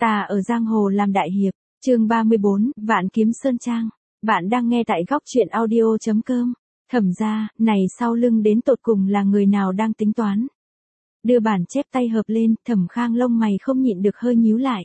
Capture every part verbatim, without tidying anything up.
Ta ở giang hồ làm đại hiệp, chương ba mươi bốn, Vạn Kiếm Sơn Trang. Bạn đang nghe tại góc truyện audio chấm com. Thẩm gia, này sau lưng đến tột cùng là người nào đang tính toán? Đưa bản chép tay hợp lên, Thẩm Khang lông mày không nhịn được hơi nhíu lại.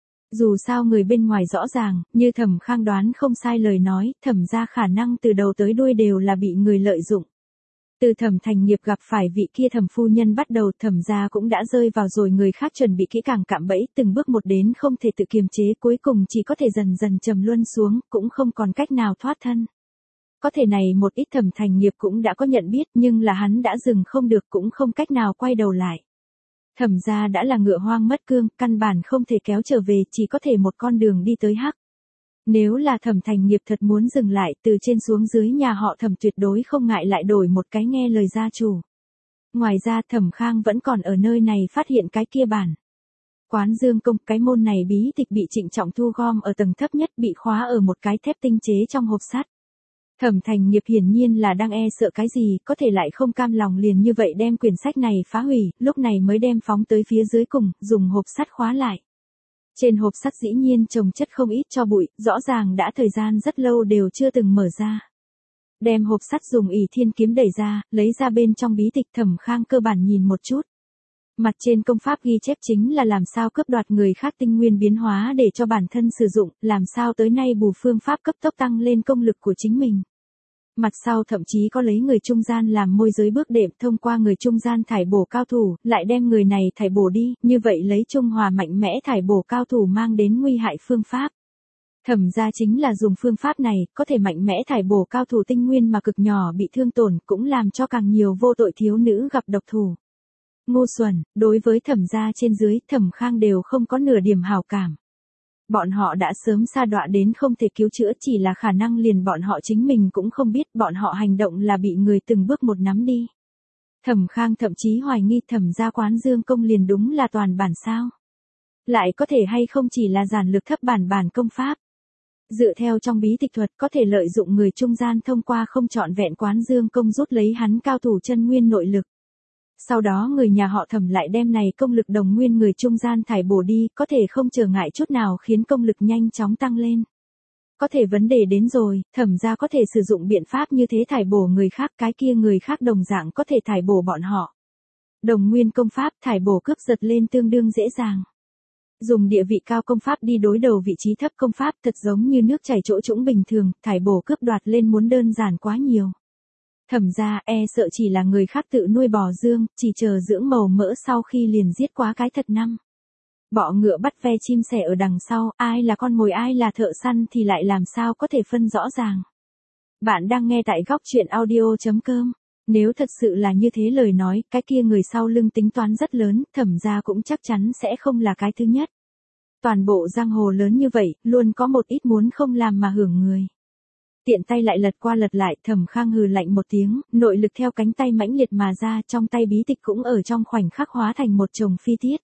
Dù sao người bên ngoài rõ ràng, như Thẩm Khang đoán không sai lời nói, Thẩm gia khả năng từ đầu tới đuôi đều là bị người lợi dụng. Từ Thẩm Thành Nghiệp gặp phải vị kia Thẩm phu nhân bắt đầu, Thẩm gia cũng đã rơi vào rồi người khác chuẩn bị kỹ càng cạm bẫy, từng bước một đến không thể tự kiềm chế, cuối cùng chỉ có thể dần dần trầm luân xuống, cũng không còn cách nào thoát thân. Có thể này một ít Thẩm Thành Nghiệp cũng đã có nhận biết, nhưng là hắn đã dừng không được, cũng không cách nào quay đầu lại. Thẩm gia đã là ngựa hoang mất cương, căn bản không thể kéo trở về, chỉ có thể một con đường đi tới hắc. Nếu là Thẩm Thành Nghiệp thật muốn dừng lại, từ trên xuống dưới nhà họ Thẩm tuyệt đối không ngại lại đổi một cái nghe lời gia chủ. Ngoài ra Thẩm Khang vẫn còn ở nơi này phát hiện cái kia bản. Quán Dương Công, cái môn này bí tịch bị trịnh trọng thu gom ở tầng thấp nhất, bị khóa ở một cái thép tinh chế trong hộp sắt. Thẩm Thành Nghiệp hiển nhiên là đang e sợ cái gì, có thể lại không cam lòng liền như vậy đem quyển sách này phá hủy, lúc này mới đem phóng tới phía dưới cùng, dùng hộp sắt khóa lại. Trên hộp sắt dĩ nhiên chồng chất không ít tro bụi, rõ ràng đã thời gian rất lâu đều chưa từng mở ra. Đem hộp sắt dùng ỷ thiên kiếm đẩy ra, lấy ra bên trong bí tịch, Thẩm Khang cơ bản nhìn một chút. Mặt trên công pháp ghi chép chính là làm sao cướp đoạt người khác tinh nguyên biến hóa để cho bản thân sử dụng, làm sao tới nay bù phương pháp cấp tốc tăng lên công lực của chính mình. Mặt sau thậm chí có lấy người trung gian làm môi giới bước đệm, thông qua người trung gian thải bổ cao thủ, lại đem người này thải bổ đi, như vậy lấy trung hòa mạnh mẽ thải bổ cao thủ mang đến nguy hại phương pháp. Thẩm gia chính là dùng phương pháp này, có thể mạnh mẽ thải bổ cao thủ tinh nguyên mà cực nhỏ bị thương tổn, cũng làm cho càng nhiều vô tội thiếu nữ gặp độc thủ. Ngu xuẩn, đối với Thẩm gia trên dưới, Thẩm Khang đều không có nửa điểm hảo cảm. Bọn họ đã sớm sa đọa đến không thể cứu chữa, chỉ là khả năng liền bọn họ chính mình cũng không biết, bọn họ hành động là bị người từng bước một nắm đi. Thẩm Khang thậm chí hoài nghi Thẩm gia Quán Dương Công liền đúng là toàn bản sao. Lại có thể hay không chỉ là giản lược thấp bản bản công pháp. Dựa theo trong bí tịch thuật, có thể lợi dụng người trung gian thông qua không trọn vẹn Quán Dương Công rút lấy hắn cao thủ chân nguyên nội lực. Sau đó người nhà họ Thẩm lại đem này công lực đồng nguyên người trung gian thải bổ đi, có thể không trở ngại chút nào khiến công lực nhanh chóng tăng lên. Có thể vấn đề đến rồi, Thẩm gia có thể sử dụng biện pháp như thế thải bổ người khác, cái kia người khác đồng dạng có thể thải bổ bọn họ. Đồng nguyên công pháp thải bổ cướp giật lên tương đương dễ dàng. Dùng địa vị cao công pháp đi đối đầu vị trí thấp công pháp thật giống như nước chảy chỗ trũng bình thường, thải bổ cướp đoạt lên muốn đơn giản quá nhiều. Thẩm gia e sợ chỉ là người khác tự nuôi bò dương, chỉ chờ dưỡng màu mỡ sau khi liền giết quá cái thật năm. Bọ ngựa bắt ve chim sẻ ở đằng sau, ai là con mồi ai là thợ săn thì lại làm sao có thể phân rõ ràng. Bạn đang nghe tại góc truyện audio chấm com. Nếu thật sự là như thế lời nói, cái kia người sau lưng tính toán rất lớn, Thẩm gia cũng chắc chắn sẽ không là cái thứ nhất. Toàn bộ giang hồ lớn như vậy, luôn có một ít muốn không làm mà hưởng người. Tiện tay lại lật qua lật lại, Thẩm Khang hừ lạnh một tiếng, nội lực theo cánh tay mãnh liệt mà ra, trong tay bí tịch cũng ở trong khoảnh khắc hóa thành một chồng phi tiết.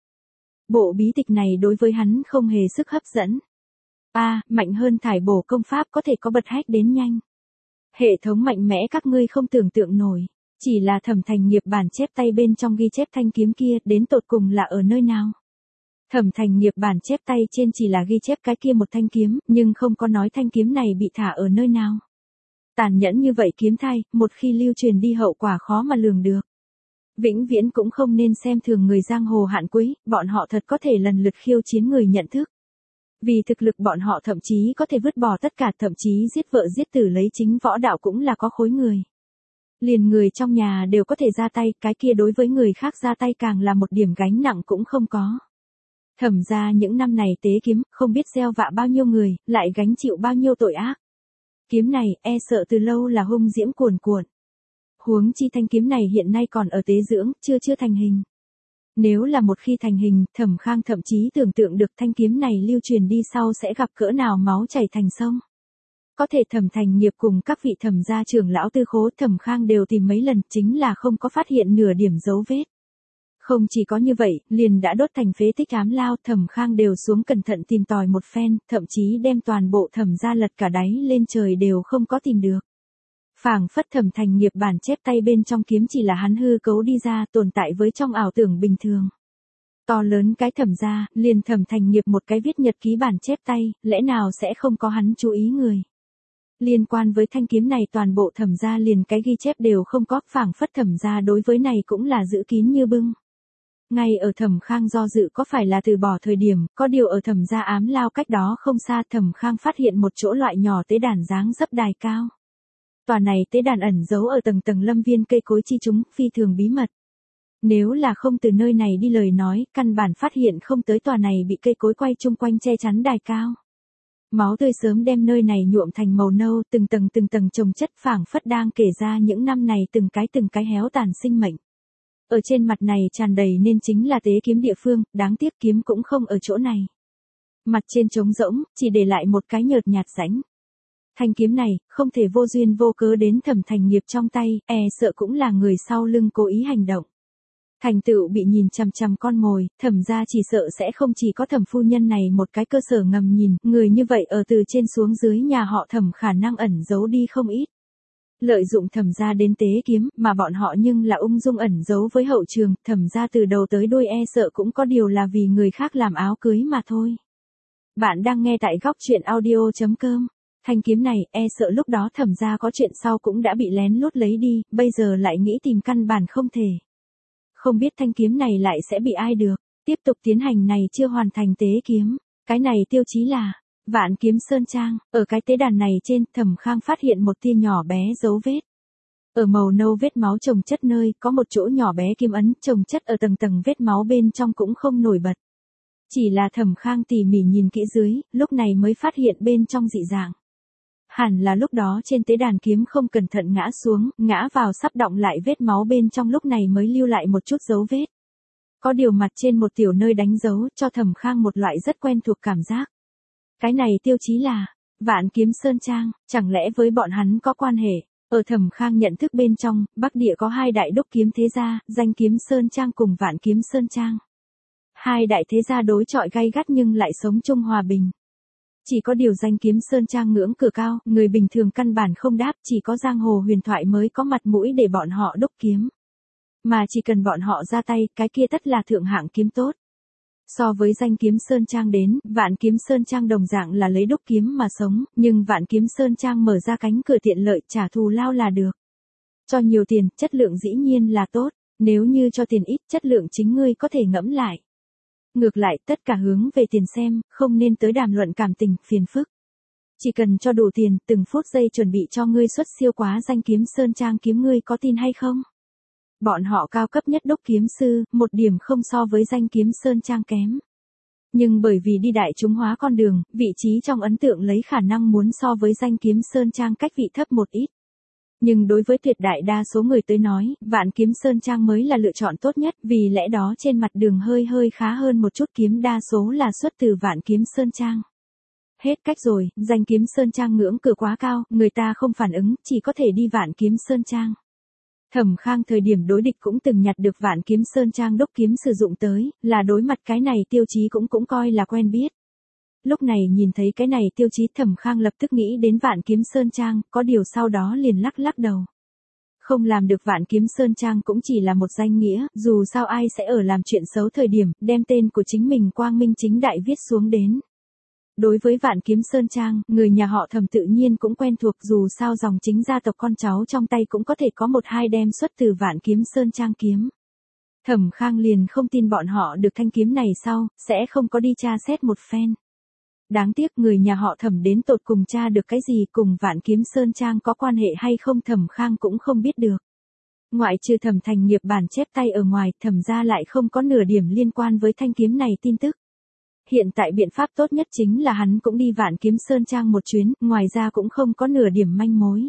Bộ bí tịch này đối với hắn không hề sức hấp dẫn. A, à, mạnh hơn thải bổ công pháp có thể có bật hách đến nhanh. Hệ thống mạnh mẽ các ngươi không tưởng tượng nổi, chỉ là Thẩm Thành Nghiệp bản chép tay bên trong ghi chép thanh kiếm kia, đến tột cùng là ở nơi nào? Thẩm Thành Nghiệp bản chép tay trên chỉ là ghi chép cái kia một thanh kiếm, nhưng không có nói thanh kiếm này bị thả ở nơi nào. Tàn nhẫn như vậy kiếm thay, một khi lưu truyền đi hậu quả khó mà lường được. Vĩnh viễn cũng không nên xem thường người giang hồ hạn quý, bọn họ thật có thể lần lượt khiêu chiến người nhận thức. Vì thực lực bọn họ thậm chí có thể vứt bỏ tất cả, thậm chí giết vợ giết tử lấy chính võ đạo cũng là có khối người. Liền người trong nhà đều có thể ra tay, cái kia đối với người khác ra tay càng là một điểm gánh nặng cũng không có. Thẩm gia những năm này tế kiếm, không biết gieo vạ bao nhiêu người, lại gánh chịu bao nhiêu tội ác. Kiếm này, e sợ từ lâu là hung diễm cuồn cuộn. Huống chi thanh kiếm này hiện nay còn ở tế dưỡng, chưa chưa thành hình. Nếu là một khi thành hình, Thẩm Khang thậm chí tưởng tượng được thanh kiếm này lưu truyền đi sau sẽ gặp cỡ nào máu chảy thành sông. Có thể Thẩm Thành Nghiệp cùng các vị Thẩm gia trưởng lão tư khố Thẩm Khang đều tìm mấy lần, chính là không có phát hiện nửa điểm dấu vết. Không chỉ có như vậy, liền đã đốt thành phế tích ám lao, Thẩm Khang đều xuống cẩn thận tìm tòi một phen, thậm chí đem toàn bộ Thẩm gia lật cả đáy lên trời đều không có tìm được. Phảng phất Thẩm Thành Nghiệp bản chép tay bên trong kiếm chỉ là hắn hư cấu đi ra, tồn tại với trong ảo tưởng bình thường. To lớn cái Thẩm gia, liền Thẩm Thành Nghiệp một cái viết nhật ký bản chép tay, lẽ nào sẽ không có hắn chú ý người. Liên quan với thanh kiếm này toàn bộ Thẩm gia liền cái ghi chép đều không có, phảng phất Thẩm gia đối với này cũng là giữ kín như bưng. Ngay ở Thẩm Khang do dự có phải là từ bỏ thời điểm, có điều ở Thẩm gia ám lao cách đó không xa Thẩm Khang phát hiện một chỗ loại nhỏ tế đàn dáng dấp đài cao. Tòa này tế đàn ẩn giấu ở tầng tầng lâm viên cây cối chi chúng, phi thường bí mật. Nếu là không từ nơi này đi lời nói, căn bản phát hiện không tới tòa này bị cây cối quay chung quanh che chắn đài cao. Máu tươi sớm đem nơi này nhuộm thành màu nâu, từng tầng từng tầng chồng chất phảng phất đang kể ra những năm này từng cái từng cái héo tàn sinh mệnh. Ở trên mặt này tràn đầy nên chính là tế kiếm địa phương, đáng tiếc kiếm cũng không ở chỗ này. Mặt trên trống rỗng, chỉ để lại một cái nhợt nhạt rãnh. Thanh kiếm này, không thể vô duyên vô cớ đến Thẩm Thành Nghiệp trong tay, e sợ cũng là người sau lưng cố ý hành động. Thành tựu bị nhìn chằm chằm con mồi, Thẩm gia chỉ sợ sẽ không chỉ có Thẩm phu nhân này một cái cơ sở ngầm nhìn, người như vậy ở từ trên xuống dưới nhà họ Thẩm khả năng ẩn giấu đi không ít. Lợi dụng Thẩm gia đến tế kiếm, mà bọn họ nhưng là ung dung ẩn giấu với hậu trường, Thẩm gia từ đầu tới đuôi e sợ cũng có điều là vì người khác làm áo cưới mà thôi. Bạn đang nghe tại góc truyện audio chấm com. Thanh kiếm này, e sợ lúc đó Thẩm gia có chuyện sau cũng đã bị lén lút lấy đi, bây giờ lại nghĩ tìm căn bản không thể. Không biết thanh kiếm này lại sẽ bị ai được. Tiếp tục tiến hành này chưa hoàn thành tế kiếm. Cái này tiêu chí là Vạn Kiếm Sơn Trang. Ở cái tế đàn này trên, Thẩm Khang phát hiện một tia nhỏ bé dấu vết. Ở màu nâu vết máu chồng chất nơi, có một chỗ nhỏ bé kiếm ấn chồng chất ở tầng tầng vết máu bên trong cũng không nổi bật. Chỉ là Thẩm Khang tỉ mỉ nhìn kỹ dưới, lúc này mới phát hiện bên trong dị dạng. Hẳn là lúc đó trên tế đàn kiếm không cẩn thận ngã xuống, ngã vào sắp đọng lại vết máu bên trong lúc này mới lưu lại một chút dấu vết. Có điều mặt trên một tiểu nơi đánh dấu cho Thẩm Khang một loại rất quen thuộc cảm giác. Cái này tiêu chí là Vạn Kiếm Sơn Trang, chẳng lẽ với bọn hắn có quan hệ? Ở Thẩm Khang nhận thức bên trong, Bắc Địa có hai đại đúc kiếm thế gia, Danh Kiếm Sơn Trang cùng Vạn Kiếm Sơn Trang. Hai đại thế gia đối chọi gay gắt nhưng lại sống chung hòa bình. Chỉ có điều Danh Kiếm Sơn Trang ngưỡng cửa cao, người bình thường căn bản không đáp, chỉ có giang hồ huyền thoại mới có mặt mũi để bọn họ đúc kiếm. Mà chỉ cần bọn họ ra tay, cái kia tất là thượng hạng kiếm tốt. So với Danh Kiếm Sơn Trang đến, Vạn Kiếm Sơn Trang đồng dạng là lấy đúc kiếm mà sống, nhưng Vạn Kiếm Sơn Trang mở ra cánh cửa tiện lợi trả thù lao là được. Cho nhiều tiền, chất lượng dĩ nhiên là tốt, nếu như cho tiền ít, chất lượng chính ngươi có thể ngẫm lại. Ngược lại, tất cả hướng về tiền xem, không nên tới đàm luận cảm tình, phiền phức. Chỉ cần cho đủ tiền, từng phút giây chuẩn bị cho ngươi xuất siêu quá Danh Kiếm Sơn Trang kiếm ngươi có tin hay không? Bọn họ cao cấp nhất đúc kiếm sư, một điểm không so với Danh Kiếm Sơn Trang kém. Nhưng bởi vì đi đại chúng hóa con đường, vị trí trong ấn tượng lấy khả năng muốn so với Danh Kiếm Sơn Trang cách vị thấp một ít. Nhưng đối với tuyệt đại đa số người tới nói, Vạn Kiếm Sơn Trang mới là lựa chọn tốt nhất, vì lẽ đó trên mặt đường hơi hơi khá hơn một chút kiếm đa số là xuất từ Vạn Kiếm Sơn Trang. Hết cách rồi, Danh Kiếm Sơn Trang ngưỡng cửa quá cao, người ta không phản ứng, chỉ có thể đi Vạn Kiếm Sơn Trang. Thẩm Khang thời điểm đối địch cũng từng nhặt được Vạn Kiếm Sơn Trang đúc kiếm sử dụng tới, là đối mặt cái này tiêu chí cũng cũng coi là quen biết. Lúc này nhìn thấy cái này tiêu chí Thẩm Khang lập tức nghĩ đến Vạn Kiếm Sơn Trang, có điều sau đó liền lắc lắc đầu. Không làm được Vạn Kiếm Sơn Trang cũng chỉ là một danh nghĩa, dù sao ai sẽ ở làm chuyện xấu thời điểm, đem tên của chính mình quang minh chính đại viết xuống đến. Đối với Vạn Kiếm Sơn Trang, người nhà họ Thẩm tự nhiên cũng quen thuộc, dù sao dòng chính gia tộc con cháu trong tay cũng có thể có một hai đem xuất từ Vạn Kiếm Sơn Trang kiếm. Thẩm Khang liền không tin bọn họ được thanh kiếm này sau, sẽ không có đi tra xét một phen. Đáng tiếc người nhà họ Thẩm đến tột cùng tra được cái gì cùng Vạn Kiếm Sơn Trang có quan hệ hay không Thẩm Khang cũng không biết được. Ngoại trừ Thẩm Thành Nghiệp bản chép tay ở ngoài, Thẩm gia lại không có nửa điểm liên quan với thanh kiếm này tin tức. Hiện tại biện pháp tốt nhất chính là hắn cũng đi Vạn Kiếm Sơn Trang một chuyến, ngoài ra cũng không có nửa điểm manh mối.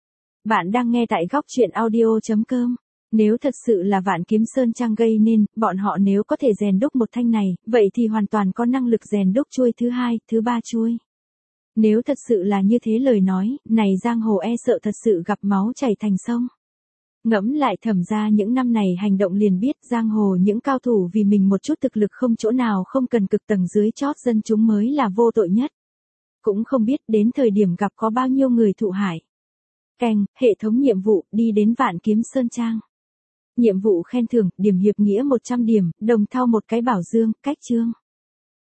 Bạn đang nghe tại góc truyện audio chấm com. Nếu thật sự là Vạn Kiếm Sơn Trang gây nên, bọn họ nếu có thể rèn đúc một thanh này, vậy thì hoàn toàn có năng lực rèn đúc chuôi thứ hai, thứ ba chuôi. Nếu thật sự là như thế lời nói, này giang hồ e sợ thật sự gặp máu chảy thành sông. Ngẫm lại Thẩm gia những năm này hành động liền biết giang hồ những cao thủ vì mình một chút thực lực không chỗ nào không cần cực tầng dưới chót dân chúng mới là vô tội nhất. Cũng không biết đến thời điểm gặp có bao nhiêu người thụ hại. Keng, hệ thống nhiệm vụ, đi đến Vạn Kiếm Sơn Trang. Nhiệm vụ khen thưởng, điểm hiệp nghĩa một trăm điểm, đồng thau một cái bảo dương, cách chương.